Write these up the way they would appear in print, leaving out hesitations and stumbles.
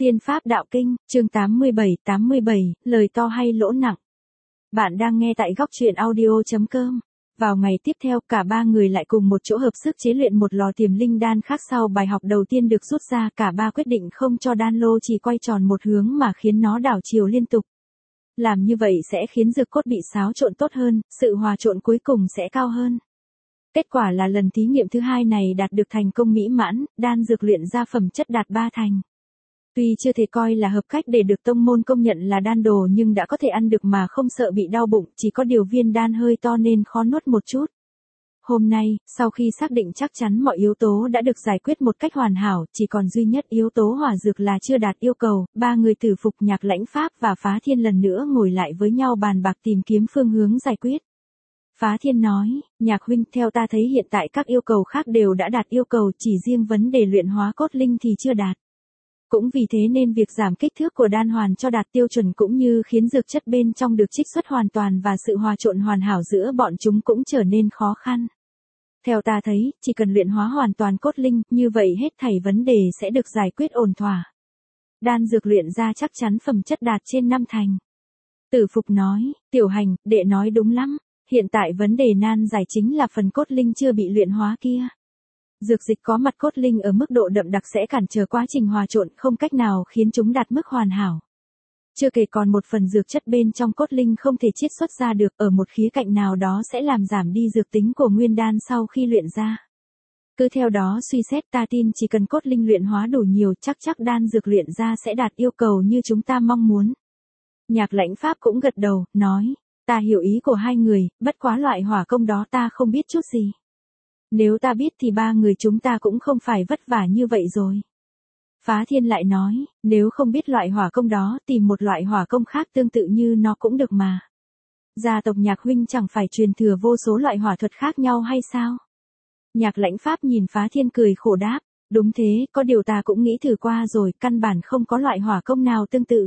Tiên Pháp Đạo Kinh, chương 87, lời to hay lỗ nặng. Bạn đang nghe tại góc truyện audio.com. Vào ngày tiếp theo, cả ba người lại cùng một chỗ hợp sức chế luyện một lò tiềm linh đan khác. Sau bài học đầu tiên được rút ra, cả ba quyết định không cho đan lô chỉ quay tròn một hướng mà khiến nó đảo chiều liên tục. Làm như vậy sẽ khiến dược cốt bị xáo trộn tốt hơn, sự hòa trộn cuối cùng sẽ cao hơn. Kết quả là lần thí nghiệm thứ hai này đạt được thành công mỹ mãn, đan dược luyện ra phẩm chất đạt 3 thành. Tuy chưa thể coi là hợp cách để được tông môn công nhận là đan đồ nhưng đã có thể ăn được mà không sợ bị đau bụng, chỉ có điều viên đan hơi to nên khó nuốt một chút. Hôm nay, sau khi xác định chắc chắn mọi yếu tố đã được giải quyết một cách hoàn hảo, chỉ còn duy nhất yếu tố hỏa dược là chưa đạt yêu cầu, ba người Tử Phục, Nhạc Lãnh Pháp và Phá Thiên lần nữa ngồi lại với nhau bàn bạc tìm kiếm phương hướng giải quyết. Phá Thiên nói, Nhạc huynh, theo ta thấy hiện tại các yêu cầu khác đều đã đạt yêu cầu, chỉ riêng vấn đề luyện hóa cốt linh thì chưa đạt. Cũng vì thế nên việc giảm kích thước của đan hoàn cho đạt tiêu chuẩn cũng như khiến dược chất bên trong được trích xuất hoàn toàn và sự hòa trộn hoàn hảo giữa bọn chúng cũng trở nên khó khăn. Theo ta thấy, chỉ cần luyện hóa hoàn toàn cốt linh, như vậy hết thảy vấn đề sẽ được giải quyết ổn thỏa. Đan dược luyện ra chắc chắn phẩm chất đạt trên 5 thành. Tử Phục nói, Tiểu Hành, đệ nói đúng lắm, hiện tại vấn đề nan giải chính là phần cốt linh chưa bị luyện hóa kia. Dược dịch có mặt cốt linh ở mức độ đậm đặc sẽ cản trở quá trình hòa trộn, không cách nào khiến chúng đạt mức hoàn hảo. Chưa kể còn một phần dược chất bên trong cốt linh không thể chiết xuất ra được, ở một khía cạnh nào đó sẽ làm giảm đi dược tính của nguyên đan sau khi luyện ra. Cứ theo đó suy xét, ta tin chỉ cần cốt linh luyện hóa đủ nhiều chắc đan dược luyện ra sẽ đạt yêu cầu như chúng ta mong muốn. Nhạc Lãnh Pháp cũng gật đầu, nói, ta hiểu ý của hai người, bất quá loại hỏa công đó ta không biết chút gì. Nếu ta biết thì ba người chúng ta cũng không phải vất vả như vậy rồi. Phá Thiên lại nói, nếu không biết loại hỏa công đó tìm một loại hỏa công khác tương tự như nó cũng được mà. Gia tộc Nhạc huynh chẳng phải truyền thừa vô số loại hỏa thuật khác nhau hay sao? Nhạc Lãnh Pháp nhìn Phá Thiên cười khổ đáp, đúng thế, có điều ta cũng nghĩ thử qua rồi, căn bản không có loại hỏa công nào tương tự.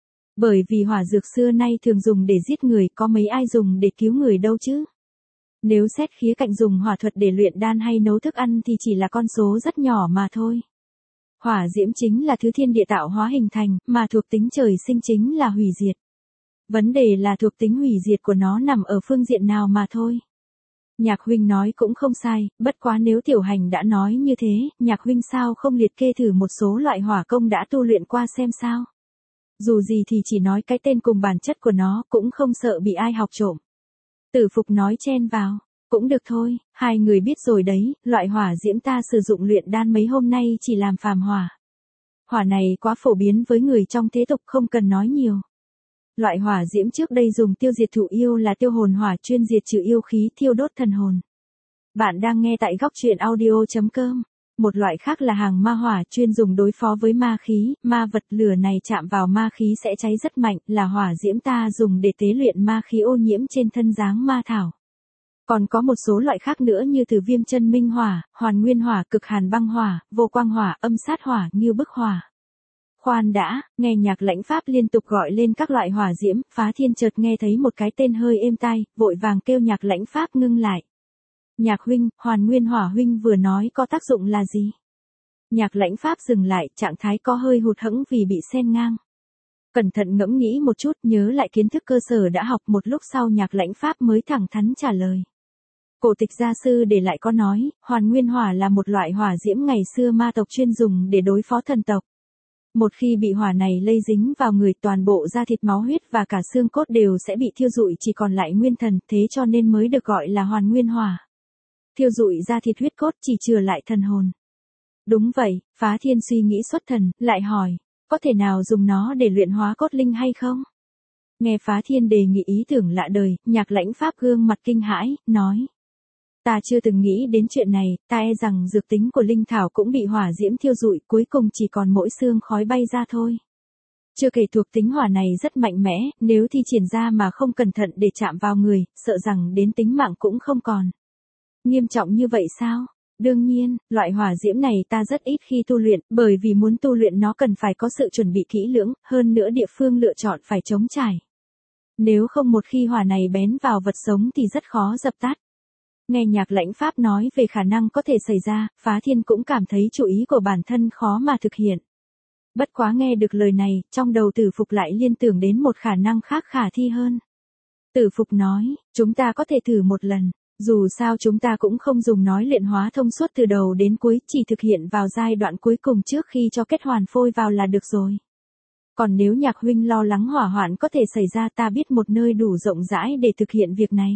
Bởi vì hỏa dược xưa nay thường dùng để giết người, có mấy ai dùng để cứu người đâu chứ. Nếu xét khía cạnh dùng hỏa thuật để luyện đan hay nấu thức ăn thì chỉ là con số rất nhỏ mà thôi. Hỏa diễm chính là thứ thiên địa tạo hóa hình thành, mà thuộc tính trời sinh chính là hủy diệt. Vấn đề là thuộc tính hủy diệt của nó nằm ở phương diện nào mà thôi. Nhạc huynh nói cũng không sai, bất quá nếu Tiểu Hành đã nói như thế, Nhạc huynh sao không liệt kê thử một số loại hỏa công đã tu luyện qua xem sao. Dù gì thì chỉ nói cái tên cùng bản chất của nó, cũng không sợ bị ai học trộm. Tử Phục nói chen vào, cũng được thôi, hai người biết rồi đấy, loại hỏa diễm ta sử dụng luyện đan mấy hôm nay chỉ làm phàm hỏa. Hỏa này quá phổ biến với người trong thế tục, không cần nói nhiều. Loại hỏa diễm trước đây dùng tiêu diệt thụ yêu là tiêu hồn hỏa, chuyên diệt trừ yêu khí, thiêu đốt thần hồn. Bạn đang nghe tại góc truyện audio.com. Một loại khác là hàng ma hỏa, chuyên dùng đối phó với ma khí, ma vật, lửa này chạm vào ma khí sẽ cháy rất mạnh, là hỏa diễm ta dùng để tế luyện ma khí ô nhiễm trên thân dáng ma thảo. Còn có một số loại khác nữa như Tử Viêm Chân Minh hỏa, Hoàn Nguyên hỏa, Cực Hàn băng hỏa, Vô Quang hỏa, Âm sát hỏa, Ngưu Bức hỏa. Khoan đã, nghe Nhạc Lãnh Pháp liên tục gọi lên các loại hỏa diễm, Phá Thiên chợt nghe thấy một cái tên hơi êm tai, vội vàng kêu Nhạc Lãnh Pháp ngưng lại. Nhạc huynh, Hoàn Nguyên hỏa huynh vừa nói có tác dụng là gì? Nhạc Lãnh Pháp dừng lại, trạng thái có hơi hụt hẫng vì bị xen ngang. Cẩn thận ngẫm nghĩ một chút, nhớ lại kiến thức cơ sở đã học, một lúc sau Nhạc Lãnh Pháp mới thẳng thắn trả lời. Cổ tịch gia sư để lại có nói, Hoàn Nguyên hỏa là một loại hỏa diễm ngày xưa ma tộc chuyên dùng để đối phó thần tộc. Một khi bị hỏa này lây dính vào người, toàn bộ da thịt, máu huyết và cả xương cốt đều sẽ bị thiêu rụi, chỉ còn lại nguyên thần, thế cho nên mới được gọi là Hoàn Nguyên hỏa. Thiêu rụi da thịt huyết cốt, chỉ chừa lại thần hồn. Đúng vậy, Phá Thiên suy nghĩ xuất thần, lại hỏi, có thể nào dùng nó để luyện hóa cốt linh hay không? Nghe Phá Thiên đề nghị ý tưởng lạ đời, Nhạc Lãnh Pháp gương mặt kinh hãi, nói. Ta chưa từng nghĩ đến chuyện này, ta e rằng dược tính của linh thảo cũng bị hỏa diễm thiêu rụi, cuối cùng chỉ còn mỗi xương khói bay ra thôi. Chưa kể thuộc tính hỏa này rất mạnh mẽ, nếu thi triển ra mà không cẩn thận để chạm vào người, sợ rằng đến tính mạng cũng không còn. Nghiêm trọng như vậy sao? Đương nhiên, loại hỏa diễm này ta rất ít khi tu luyện, bởi vì muốn tu luyện nó cần phải có sự chuẩn bị kỹ lưỡng, hơn nữa địa phương lựa chọn phải trống trải. Nếu không một khi hỏa này bén vào vật sống thì rất khó dập tắt. Nghe Nhạc Lãnh Pháp nói về khả năng có thể xảy ra, Phá Thiên cũng cảm thấy chủ ý của bản thân khó mà thực hiện. Bất quá nghe được lời này, trong đầu Tử Phục lại liên tưởng đến một khả năng khác khả thi hơn. Tử Phục nói, chúng ta có thể thử một lần, dù sao chúng ta cũng không dùng nói luyện hóa thông suốt từ đầu đến cuối, chỉ thực hiện vào giai đoạn cuối cùng trước khi cho kết hoàn phôi vào là được rồi. Còn nếu Nhạc huynh lo lắng hỏa hoạn có thể xảy ra, ta biết một nơi đủ rộng rãi để thực hiện việc này.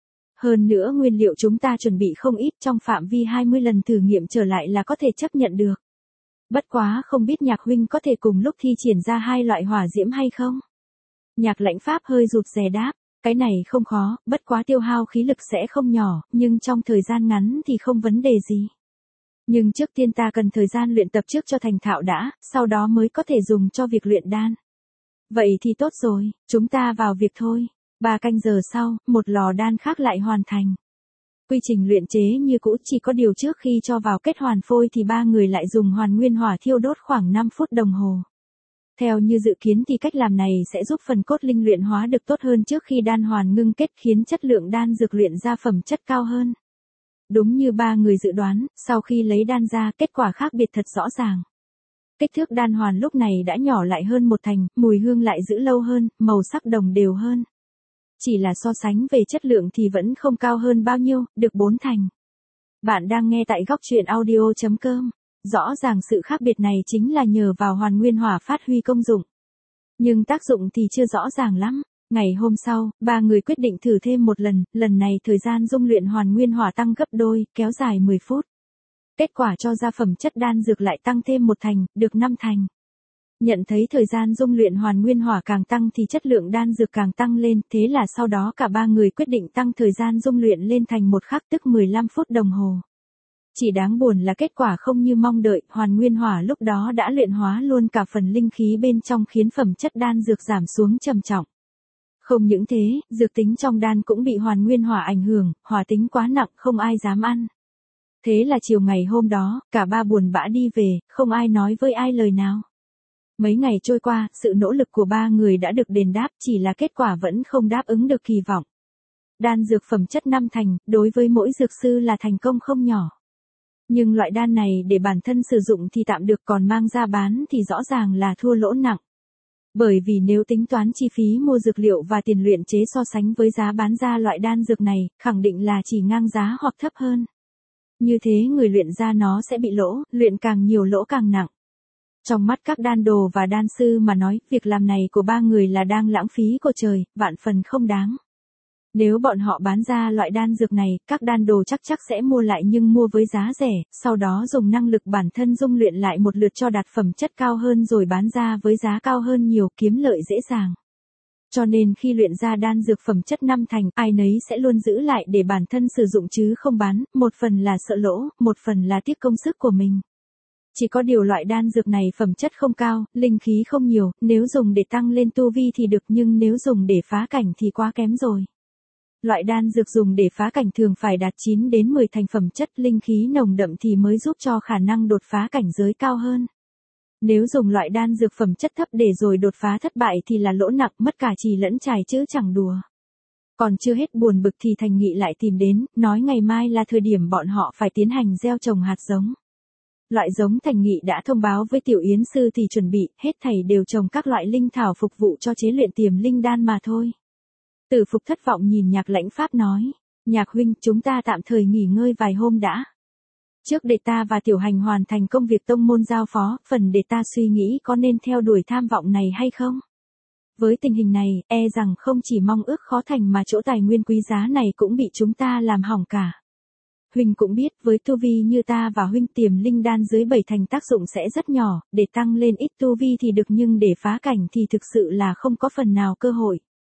Hơn nữa nguyên liệu chúng ta chuẩn bị không ít, trong phạm vi 20 lần thử nghiệm trở lại là có thể chấp nhận được. Bất quá không biết Nhạc huynh có thể cùng lúc thi triển ra hai loại hỏa diễm hay không? Nhạc Lãnh Pháp hơi rụt rè đáp, cái này không khó, bất quá tiêu hao khí lực sẽ không nhỏ, nhưng trong thời gian ngắn thì không vấn đề gì. Nhưng trước tiên ta cần thời gian luyện tập trước cho thành thạo đã, sau đó mới có thể dùng cho việc luyện đan. Vậy thì tốt rồi, chúng ta vào việc thôi. 3 canh giờ sau, một lò đan khác lại hoàn thành. Quy trình luyện chế như cũ, chỉ có điều trước khi cho vào kết hoàn phôi thì 3 người lại dùng hoàn nguyên hỏa thiêu đốt khoảng 5 phút đồng hồ. Theo như dự kiến thì cách làm này sẽ giúp phần cốt linh luyện hóa được tốt hơn trước khi đan hoàn ngưng kết, khiến chất lượng đan dược luyện ra phẩm chất cao hơn. Đúng như 3 người dự đoán, sau khi lấy đan ra, kết quả khác biệt thật rõ ràng. Kích thước đan hoàn lúc này đã nhỏ lại hơn 1 thành, mùi hương lại giữ lâu hơn, màu sắc đồng đều hơn. Chỉ là so sánh về chất lượng thì vẫn không cao hơn bao nhiêu, được 4 thành. Bạn đang nghe tại góc truyện audio.com. Rõ ràng sự khác biệt này chính là nhờ vào hoàn nguyên hỏa phát huy công dụng. Nhưng tác dụng thì chưa rõ ràng lắm. Ngày hôm sau, 3 người quyết định thử thêm một lần này thời gian dung luyện hoàn nguyên hỏa tăng gấp đôi, kéo dài 10 phút. Kết quả cho ra phẩm chất đan dược lại tăng thêm 1 thành, được 5 thành. Nhận thấy thời gian dung luyện hoàn nguyên hỏa càng tăng thì chất lượng đan dược càng tăng lên, thế là sau đó cả 3 người quyết định tăng thời gian dung luyện lên thành 1 khắc, tức 15 phút đồng hồ. Chỉ đáng buồn là kết quả không như mong đợi, hoàn nguyên hỏa lúc đó đã luyện hóa luôn cả phần linh khí bên trong, khiến phẩm chất đan dược giảm xuống trầm trọng. Không những thế, dược tính trong đan cũng bị hoàn nguyên hỏa ảnh hưởng, hỏa tính quá nặng không ai dám ăn. Thế là chiều ngày hôm đó, cả 3 buồn bã đi về, không ai nói với ai lời nào. Mấy ngày trôi qua, sự nỗ lực của 3 người đã được đền đáp, chỉ là kết quả vẫn không đáp ứng được kỳ vọng. Đan dược phẩm chất 5 thành, đối với mỗi dược sư là thành công không nhỏ. Nhưng loại đan này để bản thân sử dụng thì tạm được, còn mang ra bán thì rõ ràng là thua lỗ nặng. Bởi vì nếu tính toán chi phí mua dược liệu và tiền luyện chế so sánh với giá bán ra loại đan dược này, khẳng định là chỉ ngang giá hoặc thấp hơn. Như thế người luyện ra nó sẽ bị lỗ, luyện càng nhiều lỗ càng nặng. Trong mắt các đan đồ và đan sư mà nói, việc làm này của 3 người là đang lãng phí của trời, vạn phần không đáng. Nếu bọn họ bán ra loại đan dược này, các đan đồ chắc sẽ mua lại, nhưng mua với giá rẻ, sau đó dùng năng lực bản thân dung luyện lại một lượt cho đạt phẩm chất cao hơn rồi bán ra với giá cao hơn nhiều, kiếm lợi dễ dàng. Cho nên khi luyện ra đan dược phẩm chất 5 thành, ai nấy sẽ luôn giữ lại để bản thân sử dụng chứ không bán, một phần là sợ lỗ, một phần là tiếc công sức của mình. Chỉ có điều loại đan dược này phẩm chất không cao, linh khí không nhiều, nếu dùng để tăng lên tu vi thì được, nhưng nếu dùng để phá cảnh thì quá kém rồi. Loại đan dược dùng để phá cảnh thường phải đạt 9 đến 10 thành phẩm chất, linh khí nồng đậm thì mới giúp cho khả năng đột phá cảnh giới cao hơn. Nếu dùng loại đan dược phẩm chất thấp để rồi đột phá thất bại thì là lỗ nặng, mất cả trì lẫn trài chứ chẳng đùa. Còn chưa hết buồn bực thì Thành Nghị lại tìm đến, nói ngày mai là thời điểm bọn họ phải tiến hành gieo trồng hạt giống. Loại giống Thành Nghị đã thông báo với Tiểu Yến Sư thì chuẩn bị, hết thảy đều trồng các loại linh thảo phục vụ cho chế luyện tiềm linh đan mà thôi. Tử Phục thất vọng nhìn Nhạc Lãnh Pháp nói, Nhạc huynh, chúng ta tạm thời nghỉ ngơi vài hôm đã. Trước để ta và Tiểu Hành hoàn thành công việc tông môn giao phó, phần để ta suy nghĩ có nên theo đuổi tham vọng này hay không. Với tình hình này, e rằng không chỉ mong ước khó thành mà chỗ tài nguyên quý giá này cũng bị chúng ta làm hỏng cả. Huynh cũng biết, với tu vi như ta và huynh, tiềm linh đan dưới 7 thành tác dụng sẽ rất nhỏ, để tăng lên ít tu vi thì được, nhưng để phá cảnh thì thực sự là không có phần nào cơ hội.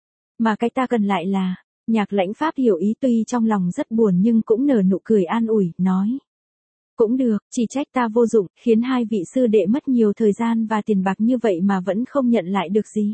Mà cái ta cần lại là, Nhạc Lãnh Pháp hiểu ý, tuy trong lòng rất buồn nhưng cũng nở nụ cười an ủi, nói. Cũng được, chỉ trách ta vô dụng, khiến 2 vị sư đệ mất nhiều thời gian và tiền bạc như vậy mà vẫn không nhận lại được gì.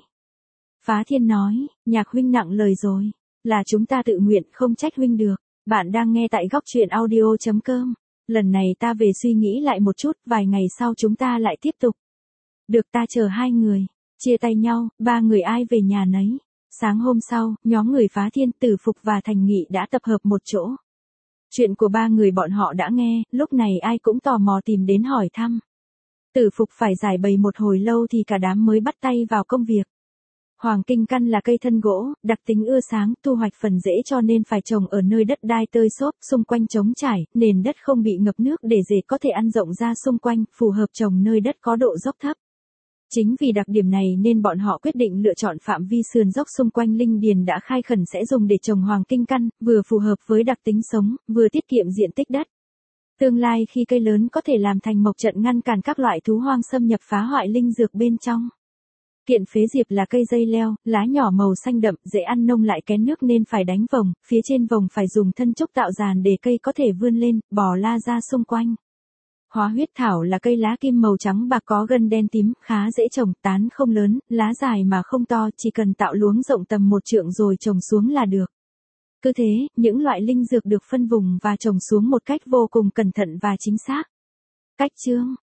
Phá Thiên nói, Nhạc huynh nặng lời rồi, là chúng ta tự nguyện, không trách huynh được. Bạn đang nghe tại góc truyện audio.com. Lần này ta về suy nghĩ lại một chút, vài ngày sau chúng ta lại tiếp tục. Được, ta chờ 2 người. Chia tay nhau, 3 người ai về nhà nấy. Sáng hôm sau, nhóm người Phá Thiên, Tử Phục và Thành Nghị đã tập hợp một chỗ. Chuyện của 3 người bọn họ đã nghe, lúc này ai cũng tò mò tìm đến hỏi thăm. Tử Phục phải giải bày một hồi lâu thì cả đám mới bắt tay vào công việc. Hoàng kinh căn là cây thân gỗ, đặc tính ưa sáng, thu hoạch phần rễ cho nên phải trồng ở nơi đất đai tơi xốp, xung quanh trống trải, nền đất không bị ngập nước để rễ có thể ăn rộng ra xung quanh, phù hợp trồng nơi đất có độ dốc thấp. Chính vì đặc điểm này nên bọn họ quyết định lựa chọn phạm vi sườn dốc xung quanh linh điền đã khai khẩn sẽ dùng để trồng hoàng kinh căn, vừa phù hợp với đặc tính sống, vừa tiết kiệm diện tích đất. Tương lai khi cây lớn có thể làm thành mộc trận ngăn cản các loại thú hoang xâm nhập phá hoại linh dược bên trong. Kiện phế diệp là cây dây leo, lá nhỏ màu xanh đậm, dễ ăn nông lại kén nước nên phải đánh vòng, phía trên vòng phải dùng thân trúc tạo giàn để cây có thể vươn lên, bò la ra xung quanh. Hóa huyết thảo là cây lá kim màu trắng bạc có gân đen tím, khá dễ trồng, tán không lớn, lá dài mà không to, chỉ cần tạo luống rộng tầm 1 trượng rồi trồng xuống là được. Cứ thế, những loại linh dược được phân vùng và trồng xuống một cách vô cùng cẩn thận và chính xác. Cách chương